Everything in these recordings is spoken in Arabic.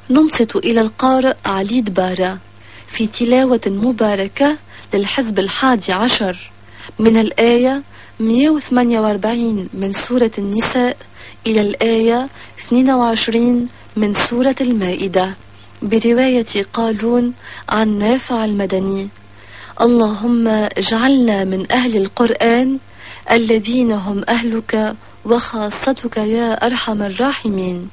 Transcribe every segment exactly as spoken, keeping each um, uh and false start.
ننصت إلى القارئ علي دبارة في تلاوة مباركة للحزب الحادي عشر من الآية مئة وثمانية وأربعين من سورة النساء إلى الآية اثنين وعشرين من سورة المائدة، برواية قالون عن نافع المدني. اللهم اجعلنا من أهل القرآن الذين هم أهلك وخاصتك يا أرحم الراحمين.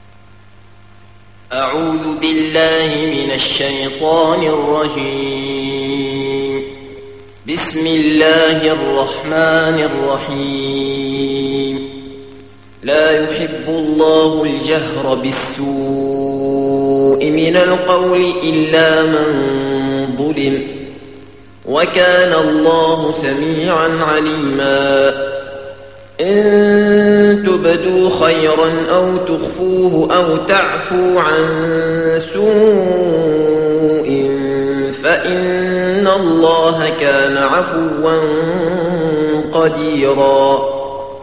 أعوذ بالله من الشيطان الرجيم. بسم الله الرحمن الرحيم. لا يحب الله الجهر بالسوء من القول إلا من ظلم، وكان الله سميعا عليما. إن تبدوا خيرا أو تخفوه أو تعفو عن سوء فإن الله كان عفوا قديرا.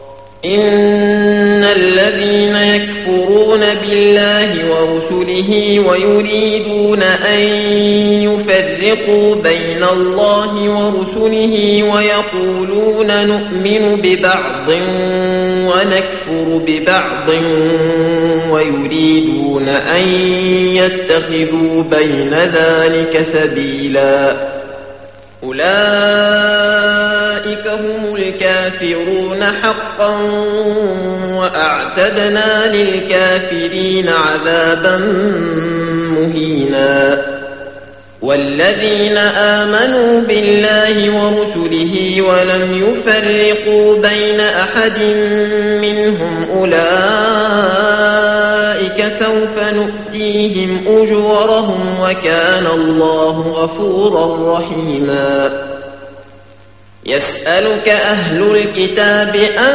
إن الذين يكفرون بالله ورسله ويريدون أن يفرقوا بين الله ورسله ويقولون نؤمن ببعض ونكفر ببعض ويريدون أن يتخذوا بين ذلك سبيلا، أولئك هم الكافرون حقا، وأعتدنا للكافرين عذابا مهينا. والذين آمنوا بالله ورسله ولم يفرقوا بين أحد منهم أولئك سوف نؤتيهم أجورهم، وكان الله غفورا رحيما. يسألك أهل الكتاب أن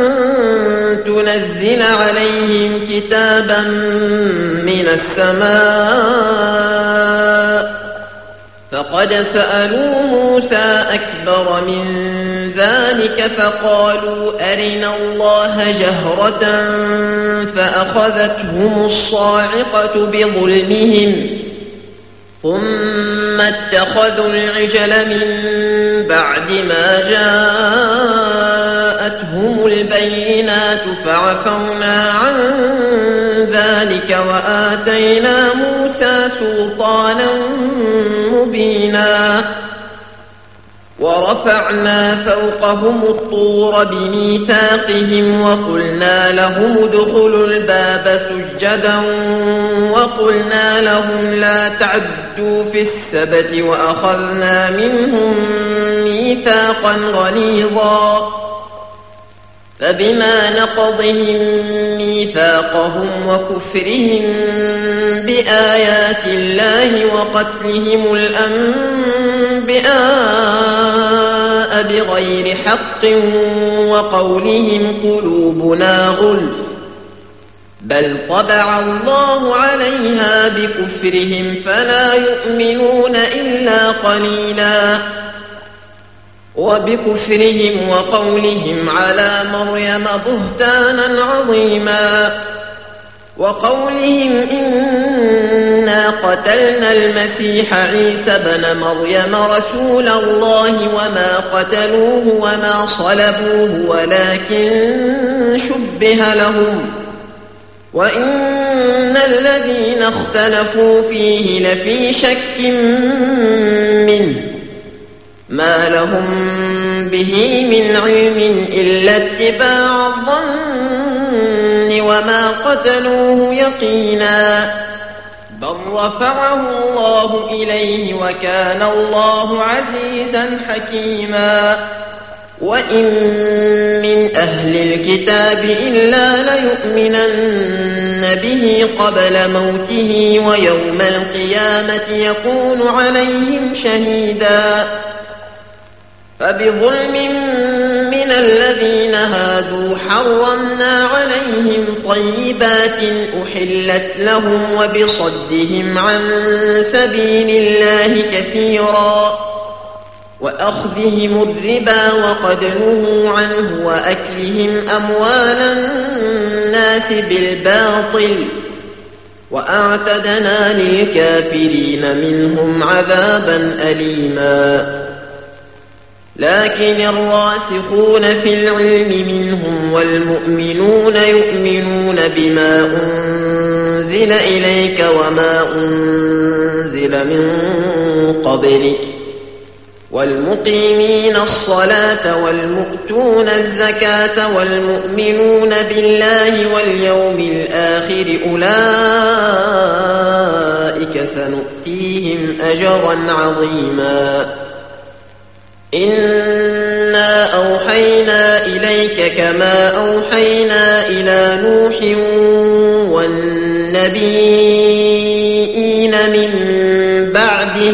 تنزل عليهم كتابا من السماء، فقد سألوا موسى أكبر من ذلك فقالوا أرنا الله جهرة فأخذتهم الصاعقة بظلمهم، ثم اتخذوا العجل من بعد ما جاءتهم البينات فعفونا عن ذلك وآتينا موسى سلطانا مبينا. ورفعنا فوقهم الطور بميثاقهم وقلنا لهم ادخلوا الباب سجدا وقلنا لهم لا تعدوا في السبت وأخذنا منهم ميثاقا غليظا. فبما نقضهم ميثاقهم وكفرهم بآيات الله وقتلهم الأنبياء بغير حق وقولهم قلوبنا غلف، بل طبع الله عليها بكفرهم فلا يؤمنون إلا قليلا. وبكفرهم وقولهم على مريم بهتانا عظيما، وقولهم إنا قتلنا المسيح عيسى بن مريم رسول الله وما قتلوه وما صلبوه ولكن شبه لهم، وإن الذين اختلفوا فيه لفي شك منه، ما لهم به من علم إلا اتباع الظن وما قتلوه يقينا، بل رفعه الله إليه وكان الله عزيزا حكيما. وإن من أهل الكتاب إلا ليؤمنن به قبل موته ويوم القيامة يكون عليهم شهيدا. فبظلم من الذين هادوا حرمنا عليهم طيبات أحلت لهم وبصدهم عن سبيل الله كثيرا، وأخذهم الربا وقد نهوا عنه وأكلهم أموال الناس بالباطل، وأعتدنا للكافرين منهم عذابا أليما لكن الراسخون في العلم منهم والمؤمنون يؤمنون بما أنزل إليك وما أنزل من قبلك والمقيمين الصلاة والمؤتون الزكاة والمؤمنون بالله واليوم الآخر أولئك سنؤتيهم أجرا عظيما إنا أوحينا إليك كما أوحينا إلى نوح والنبيين من بعده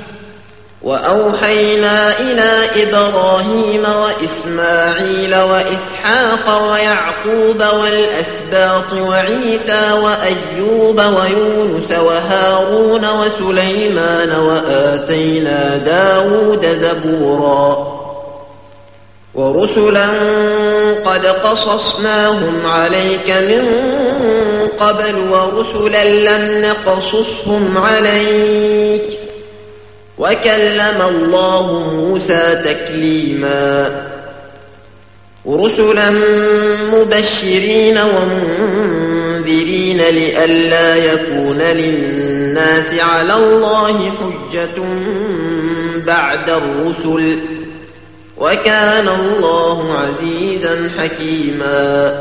وأوحينا إلى إبراهيم وإسماعيل وإسحاق ويعقوب والأسباط وعيسى وأيوب ويونس وهارون وسليمان وآتينا داود زبورا ورسلا قد قصصناهم عليك من قبل ورسلا لم نقصصهم عليك وكلم الله موسى تكليما ورسلا مبشرين ومنذرين لئلا يكون للناس على الله حجة بعد الرسل وكان الله عزيزا حكيما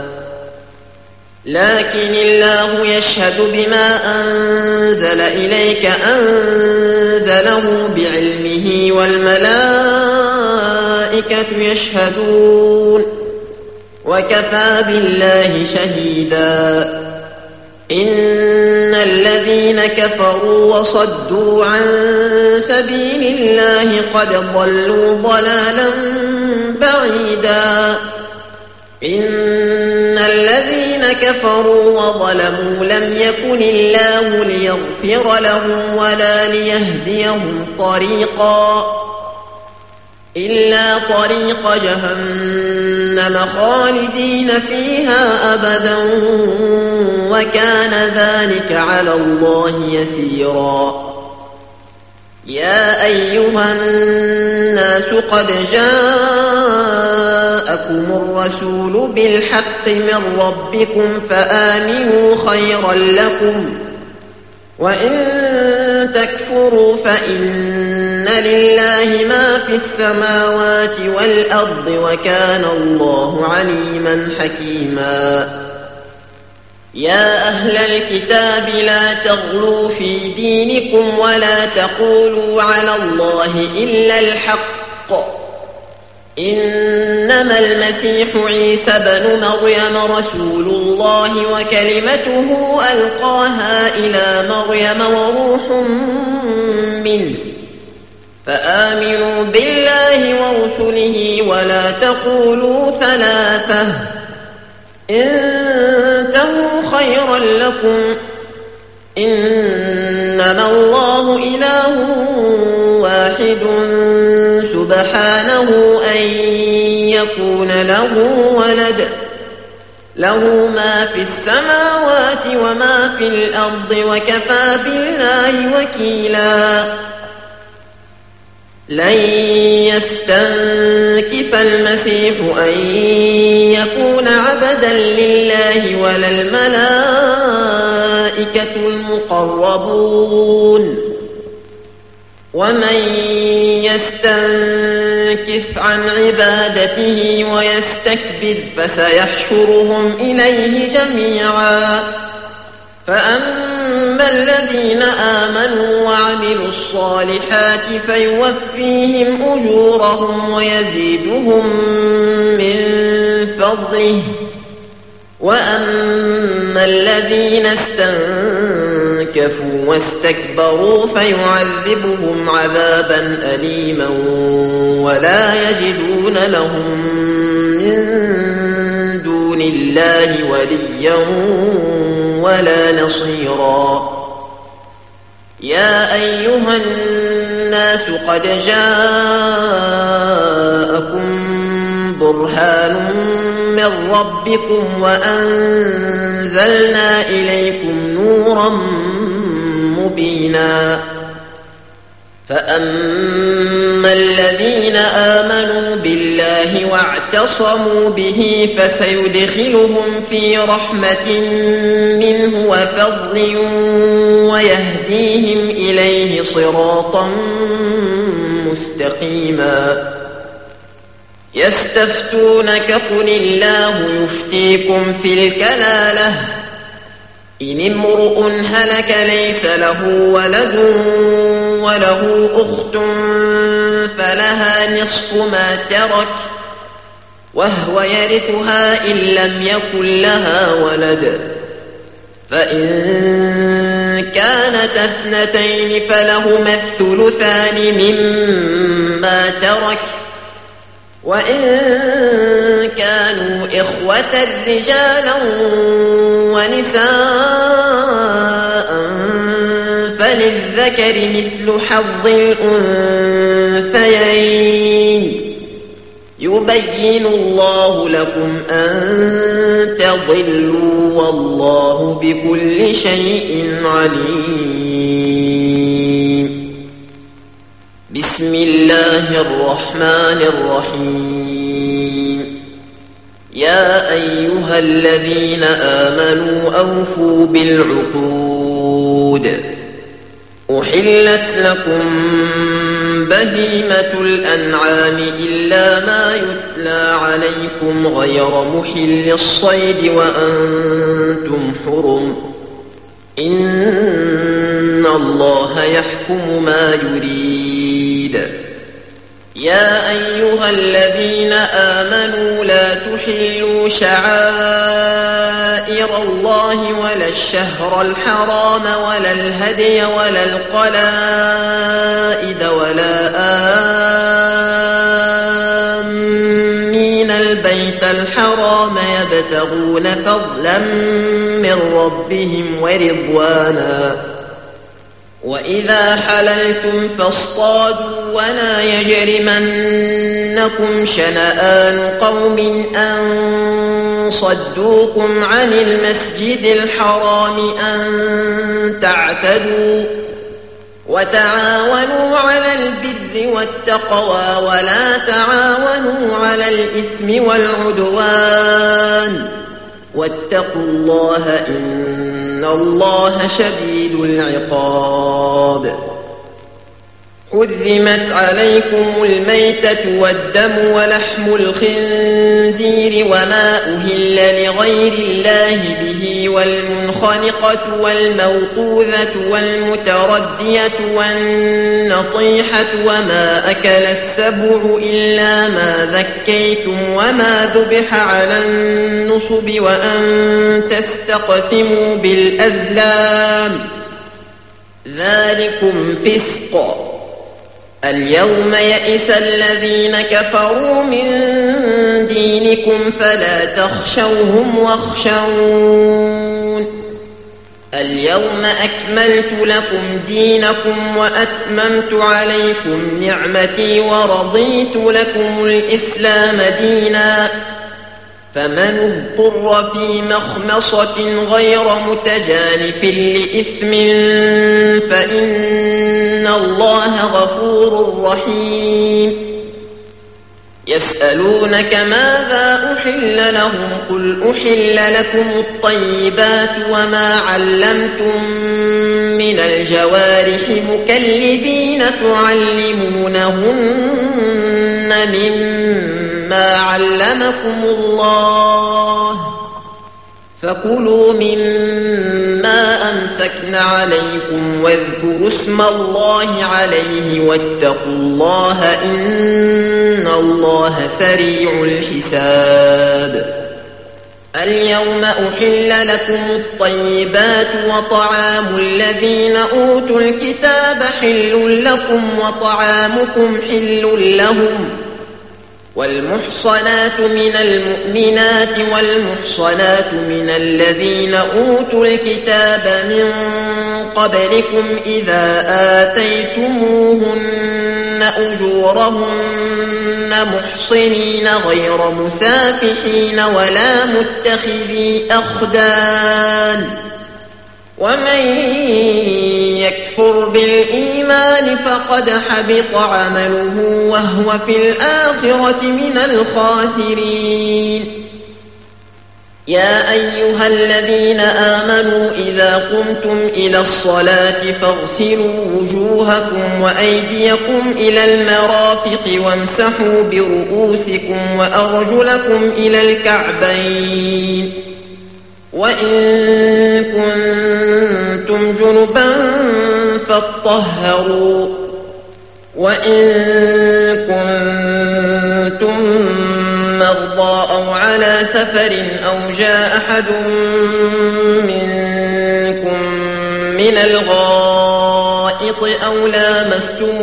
لكن الله يشهد بما أنزل إليك أنزله بعلمه والملائكة يشهدون وكفى بالله شهيدا إن الذين كفروا وصدوا عن سبيل الله قد ضلوا ضلالا بعيدا إن الذين كفروا وظلموا لم يكن الله ليغفر لهم ولا ليهديهم طريقا إلا طريق جهنم خالدين فيها أبدا وكان ذلك على الله يسيرا يا أيها الناس قد جاءكم الرسول بالحق من ربكم فآمنوا خيرا لكم وإن تكفروا فإن لله ما في السماوات والأرض وكان الله عليما حكيما يا أهل الكتاب لا تغلوا في دينكم ولا تقولوا على الله إلا الحق إنما المسيح عيسى بن مريم رسول الله وكلمته ألقاها إلى مريم وروح منه فآمنوا بالله ورسله ولا تقولوا ثلاثة انتهوا خيرا لكم إنما الله إله واحد سبحانه أن يكون له ولد له ما في السماوات وما في الأرض وكفى بالله وكيلا لن يستنكف المسيح أن يكون عبدا لله ولا الملائكة المقربون ومن يستنكف عن عبادته ويستكبر فسيحشرهم إليه جميعا فأما الذين آمنوا وعملوا الصالحات فيوفيهم أجورهم ويزيدهم من فضله وأما الذين استنكفوا واستكبروا فيعذبهم عذابا أليما ولا يجدون لهم من دون الله وليا ولا نصيرا يا أيها الناس قد جاءكم برهان من ربكم وأنزلنا إليكم نورا مبينا. فأما الذين آمنوا بالله واعتصموا به فسيدخلهم في رحمة منه وفضل ويهديهم إليه صراطا مستقيما. يستفتونك قل الله يفتيكم في الكلالة إن امرؤ هلك ليس له ولد وله أخت فلها نصف ما ترك وهو يرثها إن لم يكن لها ولد، فإن كانت اثنتين فلهما الثلثان مما ترك، وإن كانوا إخوة رجالا ونساء فللذكر مثل حظ الأنثيين. يبين الله لكم أن تضلوا والله بكل شيء عليم. بسم الله الرحمن الرحيم. يا أيها الذين آمنوا أوفوا بالعقود. أحلت لكم بهيمة الأنعام إلا ما يتلى عليكم غير محل الصيد وأنتم حرم، إن الله يحكم ما يريد. يا أيها الذين آمنوا لا تحلوا شعائر الله ولا الشهر الحرام ولا الهدي ولا القلائد ولا آمين البيت الحرام يبتغون فضلا من ربهم ورضوانا. وإذا حللتم فاصطادوا ولا يجرمنكم شنآن قوم أن صدوكم عن المسجد الحرام أن تعتدوا، وتعاونوا على البر والتقوى ولا تعاونوا على الإثم والعدوان، واتقوا الله إن الله شديد العقاب. حرمت عليكم الميتة والدم ولحم الخنزير وما أهل لغير الله به والمنخنقة والموقوذة والمتردية والنطيحة وما أكل السبع إلا ما ذكيتم وما ذبح على النصب وأن تستقسموا بالأزلام، ذلكم فسق. اليوم يئس الذين كفروا من دينكم فلا تخشوهم واخشون. اليوم أكملت لكم دينكم وأتممت عليكم نعمتي ورضيت لكم الإسلام دينا. فمن اضطر في مخمصة غير متجانف لإثم فإن الله غفور رحيم. يسألونك ماذا أحل لهم قل أحل لكم الطيبات وما علمتم من الجوارح مكلبين تعلمونهن مما علمكم الله، فكلوا مما أمسكن عليكم واذكروا اسم الله عليه واتقوا الله إن الله سريع الحساب. اليوم أحل لكم الطيبات وطعام الذين أوتوا الكتاب حل لكم وطعامكم حل لهم، والمحصنات من المؤمنات والمحصنات من الذين أوتوا الكتاب من قبلكم إذا آتيتموهن أجورهن محصنين غير مسافحين ولا متخذي أخدان، ومن يكفر بالإيمان فقد حبط عمله وهو في الآخرة من الخاسرين. يا أيها الذين آمنوا إذا قمتم إلى الصلاة فاغسلوا وجوهكم وأيديكم إلى المرافق وامسحوا برؤوسكم وأرجلكم إلى الكعبين، وإن كنتم جنبا فاطهروا، وإن كنتم مرضى أو على سفر أو جاء أحد منكم من الغائط أو لامستم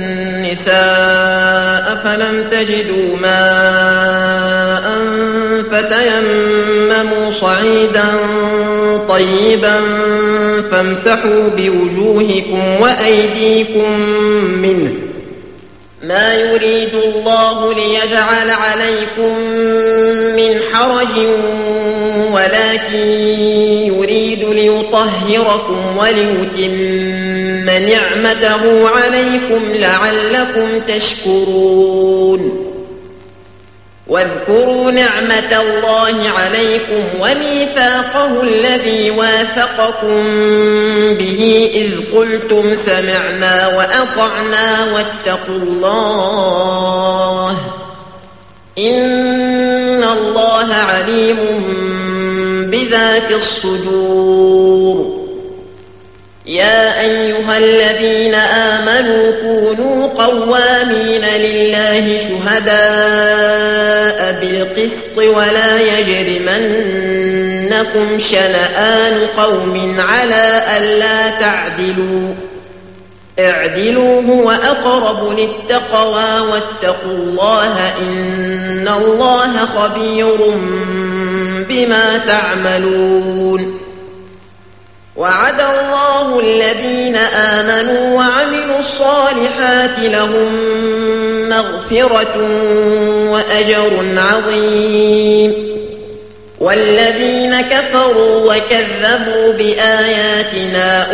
النساء فلم تجدوا ماء فتيمموا صعيدا طيبا فامسحوا بوجوهكم وأيديكم منه، ما يريد الله ليجعل عليكم من حرج ولكن يريد ليطهركم وليتم نعمته عليكم لعلكم تشكرون. واذكروا نعمة الله عليكم وميثاقه الذي واثقكم به إذ قلتم سمعنا وأطعنا واتقوا الله إن الله عليم بذات الصدور. يا أيها الذين آمنوا كونوا قوامين لله شهداء بالقسط ولا يجرمنكم شنآن قوم على ألا تعدلوا اعدلوا هو أقرب للتقوى واتقوا الله إن الله خبير بما تعملون. وعد الله الذين آمنوا وعملوا الصالحات لهم مغفرة وأجر عظيم، والذين كفروا وكذبوا بآياتنا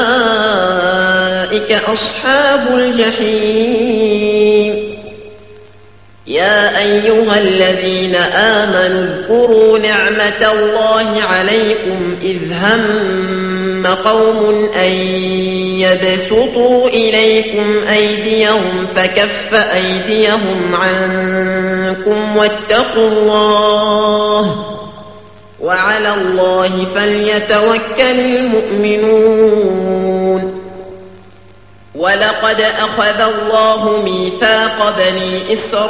أولئك أصحاب الجحيم. يا أيها الذين آمنوا اذكروا نعمة الله عليكم إذ هم قوم أن يبسطوا إليكم أيديهم فكف أيديهم عنكم واتقوا الله وعلى الله فليتوكل المؤمنون. ولقد أخذ الله ميثاق بني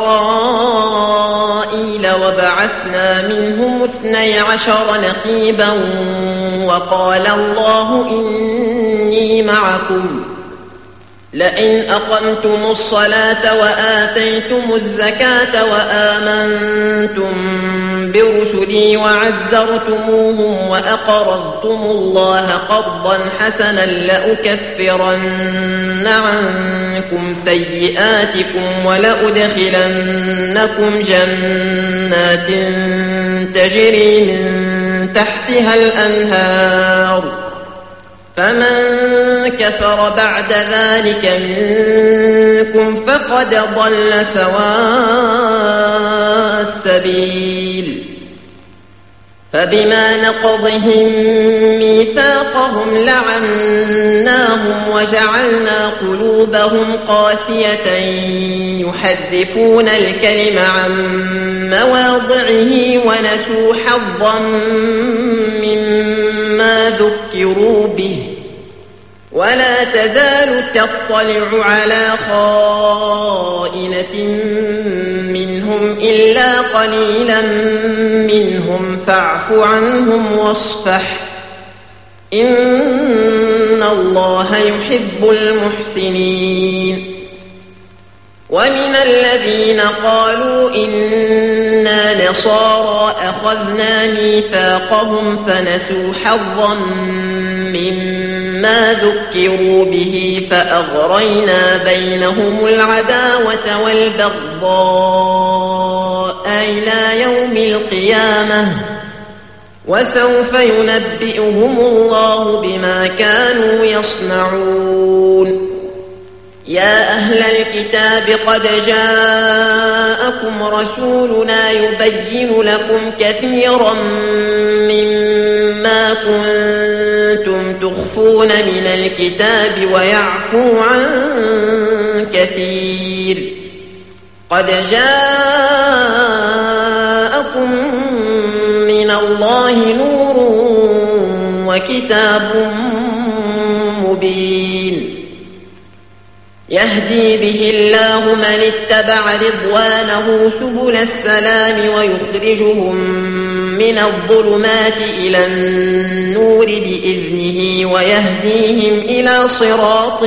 إسرائيل وبعثنا منهم اثني عشر نقيبا وقال الله إني معكم لئن أقمتم الصلاة وآتيتم الزكاة وآمنتم برسلي وعزرتموهم وأقرضتم الله قرضا حسنا لأكفرن عنكم سيئاتكم ولأدخلنكم جنات تجري من تحتها الأنهار فمن كفر بعد ذلك منكم فقد ضل سواء السبيل. فبما نقضهم ميثاقهم لعناهم وجعلنا قلوبهم قاسية يحرفون الكلم عن مواضعه ونسوا حظا مما ذكروا به ولا تزال تطلع على خائنة منهم إلا قليلا منهم فاعف عنهم واصفح إن الله يحب المحسنين. ومن الذين قالوا إنا نصارى أخذنا ميثاقهم فنسوا حظا مما ذكروا به فأغرينا بينهم العداوة والبغضاء إلى يوم القيامة وسوف ينبئهم الله بما كانوا يصنعون. يا أهل الكتاب قد جاءكم رسولنا يبين لكم كثيرا مما كنتم تخفون من الكتاب ويعفو عن كثير. قد جاءكم من الله نور وكتاب مبين يهدي به الله من اتبع رضوانه سبل السلام ويخرجهم من الظلمات إلى النور بإذنه ويهديهم إلى صراط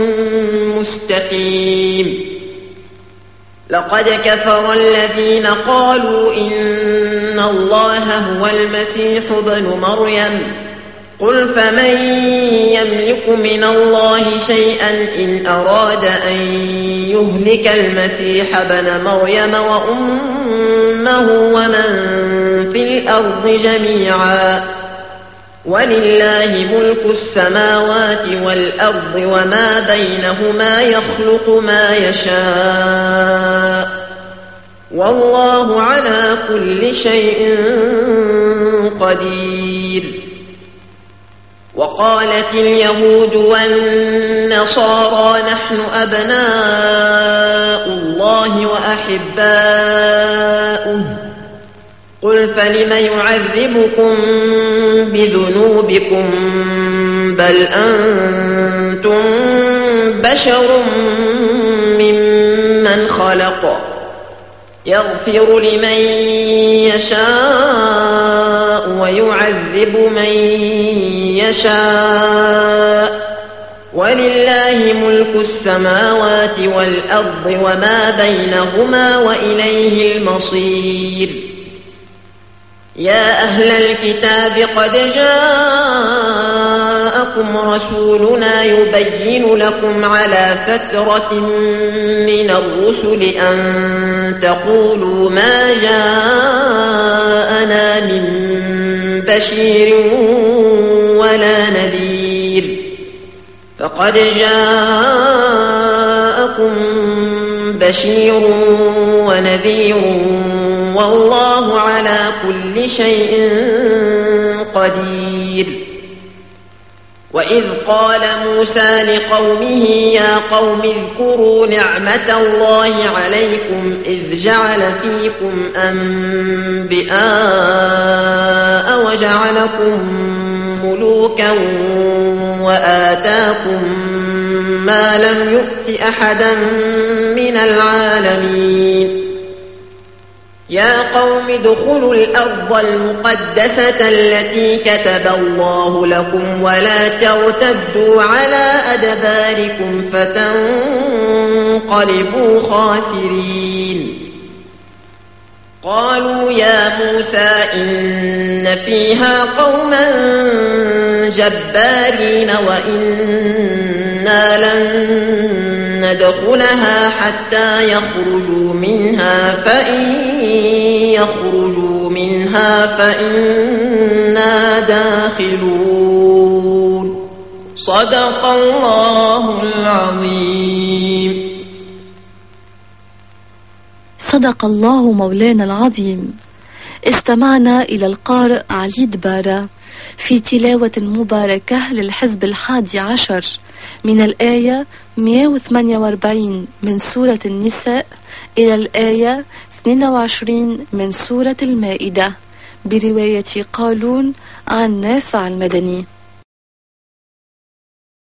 مستقيم. لقد كفر الذين قالوا إن الله هو المسيح ابن مريم قل فمن يملك من الله شيئا إن أراد أن يهلك المسيح ابن مريم وأمه ومن في الأرض جميعا ولله ملك السماوات والأرض وما بينهما يخلق ما يشاء والله على كل شيء قدير. وقالت اليهود والنصارى نحن أبناء الله وأحباؤه قل فلم يعذبكم بذنوبكم بل أنتم بشر ممن خلق يغفر لمن يشاء ويعذب من يشاء ولله ملك السماوات والأرض وما بينهما وإليه المصير. يا أهل الكتاب قد جاءكم رسولنا يبين لكم على فترة من الرسل أن تقولوا ما جاءنا من بشير ولا نذير فقد جاءكم بشير ونذير والله على كل شيء قدير. وإذ قال موسى لقومه يا قوم اذكروا نعمة الله عليكم إذ جعل فيكم أنبئاء وجعلكم ملوكا وآتاكم ما لم يؤت أحدا من العالمين. يا قوم ادخلوا الأرض المقدسة التي كتب الله لكم ولا ترتدوا على أدباركم فتنقلبوا خاسرين. قالوا يا موسى إن فيها قوما جبارين وإنا لن ندخلها حتى يخرجوا منها فإن يخرجوا منها فإنا داخلون. صدق الله العظيم. صدق الله مولانا العظيم. استمعنا إلى القارئ علي دبارة في تلاوة مباركة للحزب الحادي عشر من الآية مئة وثمانية وأربعين من سورة النساء إلى الآية اثنين وعشرين من سورة المائدة برواية قالون عن نافع المدني.